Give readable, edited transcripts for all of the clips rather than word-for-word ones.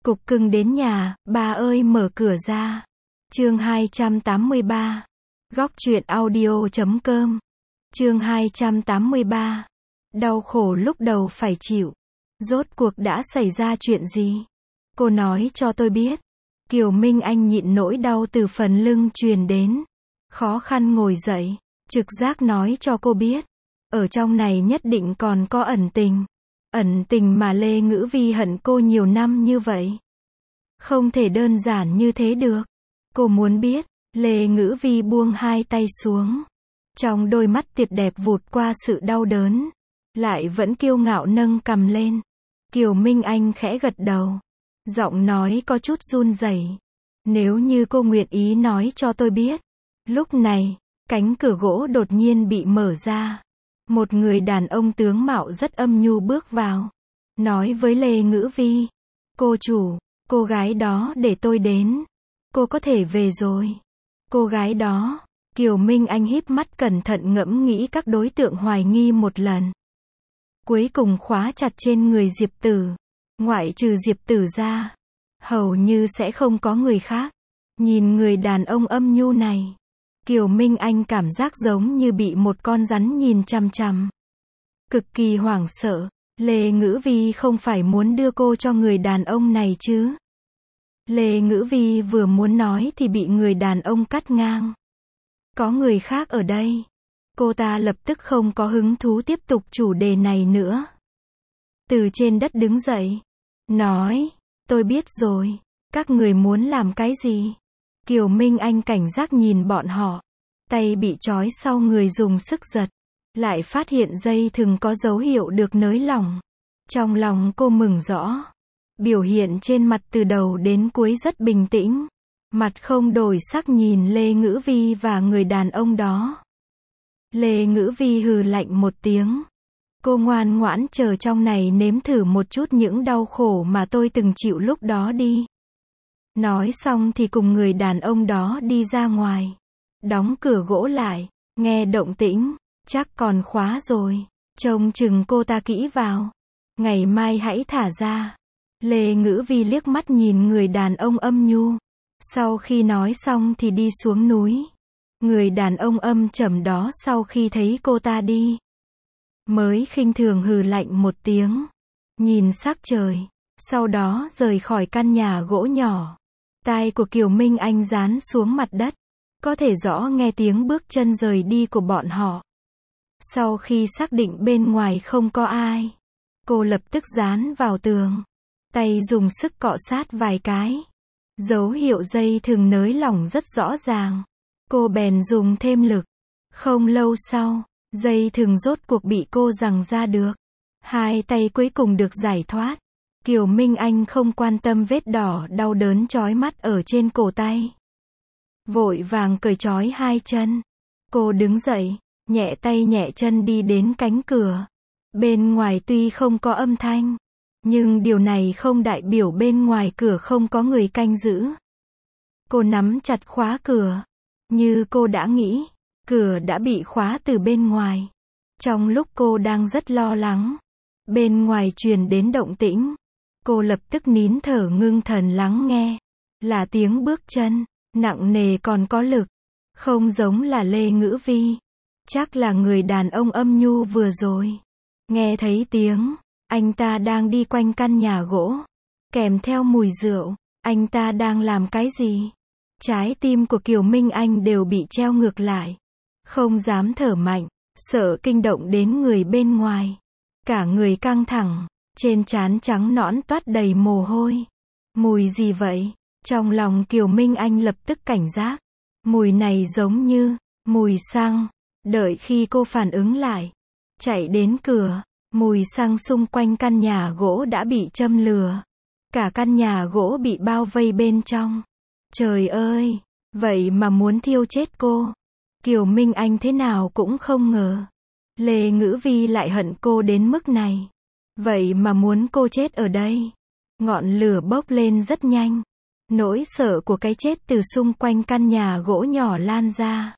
Cục cưng đến nhà, ba ơi mở cửa ra. Chương 283. Góc truyện audio.com. Chương 283. Đau khổ lúc đầu phải chịu. Rốt cuộc đã xảy ra chuyện gì? Cô nói cho tôi biết. Kiều Minh Anh nhịn nỗi đau từ phần lưng truyền đến. Khó khăn ngồi dậy, trực giác nói cho cô biết. Ở trong này nhất định còn có ẩn tình. Ẩn tình mà Lê Ngữ Vi hận cô nhiều năm như vậy. Không thể đơn giản như thế được. Cô muốn biết. Lê Ngữ Vi buông hai tay xuống. Trong đôi mắt tuyệt đẹp vụt qua sự đau đớn. Lại vẫn kiêu ngạo nâng cằm lên. Kiều Minh Anh khẽ gật đầu. Giọng nói có chút run rẩy. Nếu như cô nguyện ý nói cho tôi biết. Lúc này, cánh cửa gỗ đột nhiên bị mở ra. Một người đàn ông tướng mạo rất âm nhu bước vào. Nói với Lê Ngữ Vi. Cô chủ, cô gái đó để tôi đến. Cô có thể về rồi. Cô gái đó. Kiều Minh Anh híp mắt cẩn thận ngẫm nghĩ các đối tượng hoài nghi một lần. Cuối cùng khóa chặt trên người Diệp Tử. Ngoại trừ Diệp Tử ra. Hầu như sẽ không có người khác. Nhìn người đàn ông âm nhu này. Kiều Minh Anh cảm giác giống như bị một con rắn nhìn chằm chằm. Cực kỳ hoảng sợ. Lê Ngữ Vi không phải muốn đưa cô cho người đàn ông này chứ. Lê Ngữ Vi vừa muốn nói thì bị người đàn ông cắt ngang. Có người khác ở đây. Cô ta lập tức không có hứng thú tiếp tục chủ đề này nữa. Từ trên đất đứng dậy. Nói, tôi biết rồi. Các người muốn làm cái gì? Kiều Minh Anh cảnh giác nhìn bọn họ. Tay bị trói sau người dùng sức giật. Lại phát hiện dây thừng có dấu hiệu được nới lỏng. Trong lòng cô mừng rõ. Biểu hiện trên mặt từ đầu đến cuối rất bình tĩnh. Mặt không đổi sắc nhìn Lê Ngữ Vi và người đàn ông đó. Lê Ngữ Vi hừ lạnh một tiếng. Cô ngoan ngoãn chờ trong này nếm thử một chút những đau khổ mà tôi từng chịu lúc đó đi. Nói xong thì cùng người đàn ông đó đi ra ngoài. Đóng cửa gỗ lại. Nghe động tĩnh. Chắc còn khóa rồi. Trông chừng cô ta kỹ vào. Ngày mai hãy thả ra. Lê Ngữ Vi liếc mắt nhìn người đàn ông âm nhu. Sau khi nói xong thì đi xuống núi. Người đàn ông âm trầm đó sau khi thấy cô ta đi. Mới khinh thường hừ lạnh một tiếng. Nhìn sắc trời. Sau đó rời khỏi căn nhà gỗ nhỏ. Tai của Kiều Minh Anh dán xuống mặt đất. Có thể rõ nghe tiếng bước chân rời đi của bọn họ. Sau khi xác định bên ngoài không có ai. Cô lập tức dán vào tường. Tay dùng sức cọ sát vài cái. Dấu hiệu dây thừng nới lỏng rất rõ ràng. Cô bèn dùng thêm lực. Không lâu sau, dây thừng rốt cuộc bị cô giằng ra được. Hai tay cuối cùng được giải thoát. Kiều Minh Anh không quan tâm vết đỏ đau đớn chói mắt ở trên cổ tay. Vội vàng cởi trói hai chân. Cô đứng dậy, nhẹ tay nhẹ chân đi đến cánh cửa. Bên ngoài tuy không có âm thanh. Nhưng điều này không đại biểu bên ngoài cửa không có người canh giữ. Cô nắm chặt khóa cửa. Như cô đã nghĩ, cửa đã bị khóa từ bên ngoài. Trong lúc cô đang rất lo lắng, bên ngoài truyền đến động tĩnh. Cô lập tức nín thở ngưng thần lắng nghe. Là tiếng bước chân, nặng nề còn có lực. Không giống là Lê Ngữ Vi. Chắc là người đàn ông âm nhu vừa rồi. Nghe thấy tiếng. Anh ta đang đi quanh căn nhà gỗ. Kèm theo mùi rượu. Anh ta đang làm cái gì? Trái tim của Kiều Minh Anh đều bị treo ngược lại. Không dám thở mạnh. Sợ kinh động đến người bên ngoài. Cả người căng thẳng. Trên trán trắng nõn toát đầy mồ hôi. Mùi gì vậy? Trong lòng Kiều Minh Anh lập tức cảnh giác. Mùi này giống như mùi xăng. Đợi khi cô phản ứng lại. Chạy đến cửa. Mùi xăng xung quanh căn nhà gỗ đã bị châm lửa. Cả căn nhà gỗ bị bao vây bên trong. Trời ơi! Vậy mà muốn thiêu chết cô. Kiều Minh Anh thế nào cũng không ngờ. Lê Ngữ Vi lại hận cô đến mức này. Vậy mà muốn cô chết ở đây. Ngọn lửa bốc lên rất nhanh. Nỗi sợ của cái chết từ xung quanh căn nhà gỗ nhỏ lan ra.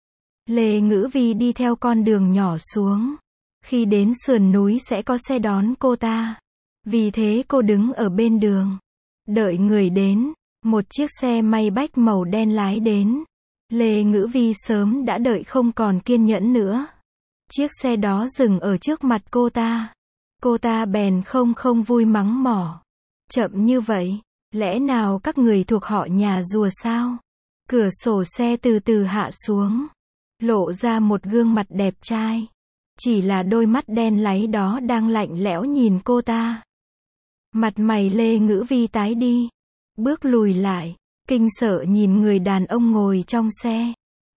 Lê Ngữ Vi đi theo con đường nhỏ xuống. Khi đến sườn núi sẽ có xe đón cô ta. Vì thế cô đứng ở bên đường. Đợi người đến, một chiếc xe may bách màu đen lái đến. Lê Ngữ Vi sớm đã đợi không còn kiên nhẫn nữa. Chiếc xe đó dừng ở trước mặt cô ta. Cô ta bèn không vui mắng mỏ. Chậm như vậy, lẽ nào các người thuộc họ nhà rùa sao? Cửa sổ xe từ từ hạ xuống, lộ ra một gương mặt đẹp trai. Chỉ là đôi mắt đen láy đó đang lạnh lẽo nhìn cô ta. Mặt mày Lê Ngữ Vi tái đi, bước lùi lại, kinh sợ nhìn người đàn ông ngồi trong xe.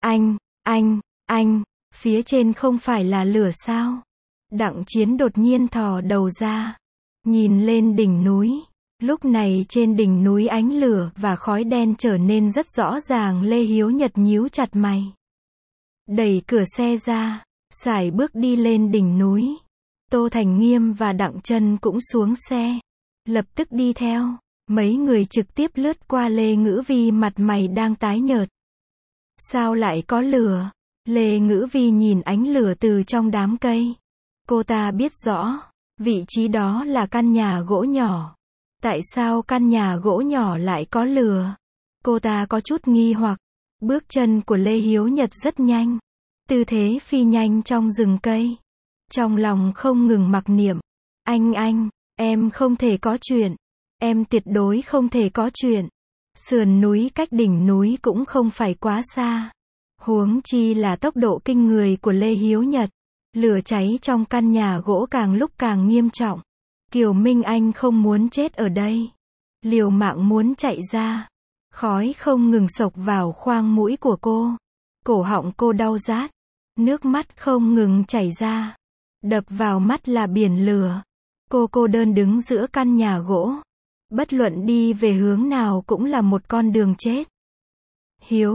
Anh, phía trên không phải là lửa sao? Đặng Chiến đột nhiên thò đầu ra, nhìn lên đỉnh núi. Lúc này trên đỉnh núi ánh lửa và khói đen trở nên rất rõ ràng. Lê Hiếu Nhật nhíu chặt mày, đẩy cửa xe ra, sải bước đi lên đỉnh núi. Tô Thành Nghiêm và Đặng Trân cũng xuống xe, lập tức đi theo. Mấy người trực tiếp lướt qua Lê Ngữ Vi, mặt mày đang tái nhợt. Sao lại có lửa? Lê Ngữ Vi nhìn ánh lửa từ trong đám cây. Cô ta biết rõ, vị trí đó là căn nhà gỗ nhỏ. Tại sao căn nhà gỗ nhỏ lại có lửa? Cô ta có chút nghi hoặc. Bước chân của Lê Hiếu Nhật rất nhanh, tư thế phi nhanh trong rừng cây. Trong lòng không ngừng mặc niệm. Anh, em không thể có chuyện. Em tuyệt đối không thể có chuyện. Sườn núi cách đỉnh núi cũng không phải quá xa. Huống chi là tốc độ kinh người của Lê Hiếu Nhật. Lửa cháy trong căn nhà gỗ càng lúc càng nghiêm trọng. Kiều Minh Anh không muốn chết ở đây. Liều mạng muốn chạy ra. Khói không ngừng xộc vào khoang mũi của cô. Cổ họng cô đau rát. Nước mắt không ngừng chảy ra. Đập vào mắt là biển lửa. Cô cô đơn đứng giữa căn nhà gỗ. Bất luận đi về hướng nào cũng là một con đường chết. Hiếu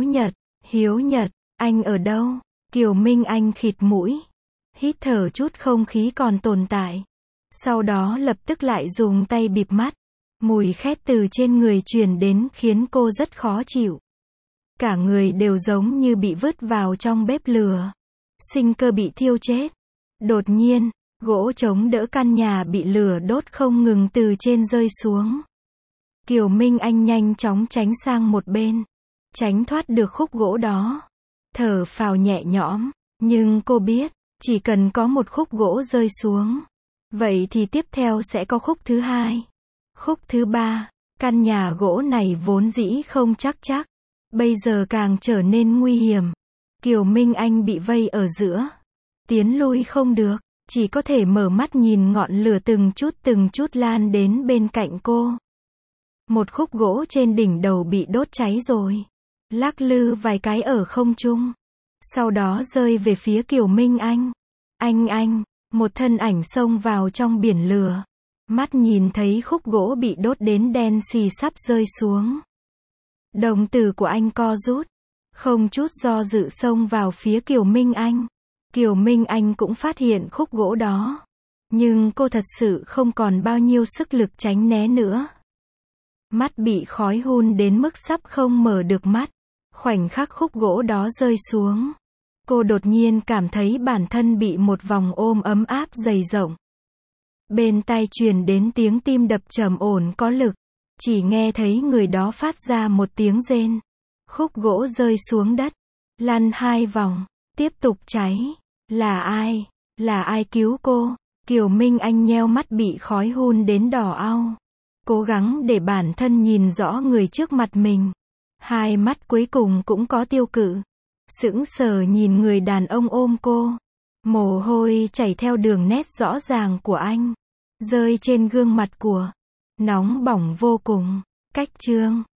Nhật, anh ở đâu? Kiều Minh Anh khịt mũi, hít thở chút không khí còn tồn tại. Sau đó lập tức lại dùng tay bịt mắt. Mùi khét từ trên người truyền đến khiến cô rất khó chịu. Cả người đều giống như bị vứt vào trong bếp lửa. Sinh cơ bị thiêu chết. Đột nhiên, gỗ chống đỡ căn nhà bị lửa đốt không ngừng từ trên rơi xuống. Kiều Minh Anh nhanh chóng tránh sang một bên, tránh thoát được khúc gỗ đó. Thở phào nhẹ nhõm, nhưng cô biết, chỉ cần có một khúc gỗ rơi xuống, vậy thì tiếp theo sẽ có khúc thứ hai, khúc thứ ba. Căn nhà gỗ này vốn dĩ không chắc, bây giờ càng trở nên nguy hiểm. Kiều Minh Anh bị vây ở giữa, tiến lui không được, chỉ có thể mở mắt nhìn ngọn lửa từng chút lan đến bên cạnh cô. Một khúc gỗ trên đỉnh đầu bị đốt cháy rồi, lắc lư vài cái ở không trung, sau đó rơi về phía Kiều Minh Anh. Anh, một thân ảnh xông vào trong biển lửa, mắt nhìn thấy khúc gỗ bị đốt đến đen xì sắp rơi xuống. Đồng tử của anh co rút, không chút do dự xông vào phía Kiều Minh Anh. Kiều Minh Anh cũng phát hiện khúc gỗ đó, nhưng cô thật sự không còn bao nhiêu sức lực tránh né nữa. Mắt bị khói hun đến mức sắp không mở được mắt. Khoảnh khắc khúc gỗ đó rơi xuống, cô đột nhiên cảm thấy bản thân bị một vòng ôm ấm áp dày rộng. Bên tai truyền đến tiếng tim đập trầm ổn có lực. Chỉ nghe thấy người đó phát ra một tiếng rên. Khúc gỗ rơi xuống đất, lăn 2 vòng, tiếp tục cháy. Là ai? Là ai cứu cô? Kiều Minh Anh nheo mắt bị khói hun đến đỏ au. Cố gắng để bản thân nhìn rõ người trước mặt mình. Hai mắt cuối cùng cũng có tiêu cự. Sững sờ nhìn người đàn ông ôm cô. Mồ hôi chảy theo đường nét rõ ràng của anh, rơi trên gương mặt của. Nóng bỏng vô cùng. Cách chương